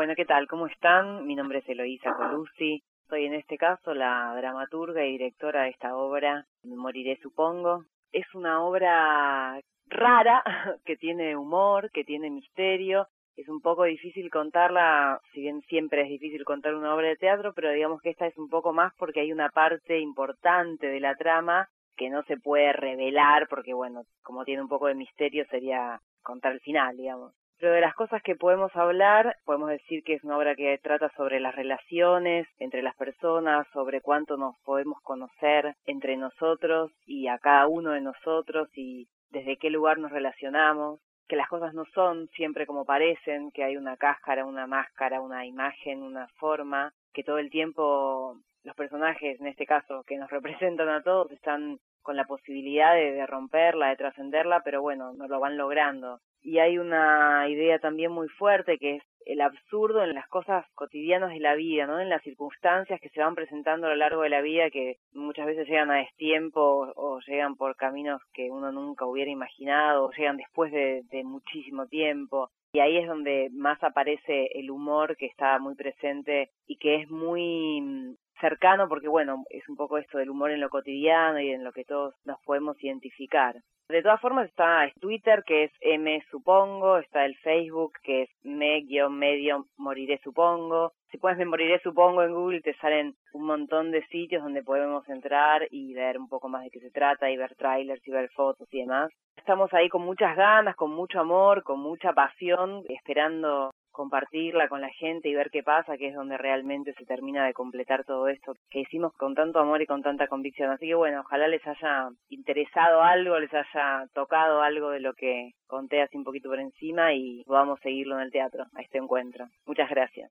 Bueno, ¿qué tal? ¿Cómo están? Mi nombre es Eloísa Colucci. Soy en este caso la dramaturga y directora de esta obra, Me moriré supongo. Es una obra rara, que tiene humor, que tiene misterio. Es un poco difícil contarla, si bien siempre es difícil contar una obra de teatro, pero digamos que esta es un poco más porque hay una parte importante de la trama que no se puede revelar porque, bueno, como tiene un poco de misterio sería contar el final, digamos. Pero de las cosas que podemos hablar, podemos decir que es una obra que trata sobre las relaciones entre las personas, sobre cuánto nos podemos conocer entre nosotros y a cada uno de nosotros y desde qué lugar nos relacionamos, que las cosas no son siempre como parecen, que hay una cáscara, una máscara, una imagen, una forma, que todo el tiempo los personajes, en este caso, que nos representan a todos, están con la posibilidad de romperla, de trascenderla, pero bueno, no lo van logrando. Y hay una idea también muy fuerte que es el absurdo en las cosas cotidianas de la vida, ¿no? En las circunstancias que se van presentando a lo largo de la vida que muchas veces llegan a destiempo o llegan por caminos que uno nunca hubiera imaginado o llegan después de muchísimo tiempo. Y ahí es donde más aparece el humor que está muy presente y que es muy cercano porque, bueno, es un poco esto del humor en lo cotidiano y en lo que todos nos podemos identificar. De todas formas está el Twitter, que es msupongo, está el Facebook, que es me-moriré supongo. Si pones me moriré supongo en Google te salen un montón de sitios donde podemos entrar y ver un poco más de qué se trata y ver trailers y ver fotos y demás. Estamos ahí con muchas ganas, con mucho amor, con mucha pasión, esperando compartirla con la gente y ver qué pasa, que es donde realmente se termina de completar todo esto que hicimos con tanto amor y con tanta convicción. Así que bueno, ojalá les haya interesado algo, les haya tocado algo de lo que conté así un poquito por encima y podamos seguirlo en el teatro, a este encuentro. Muchas gracias.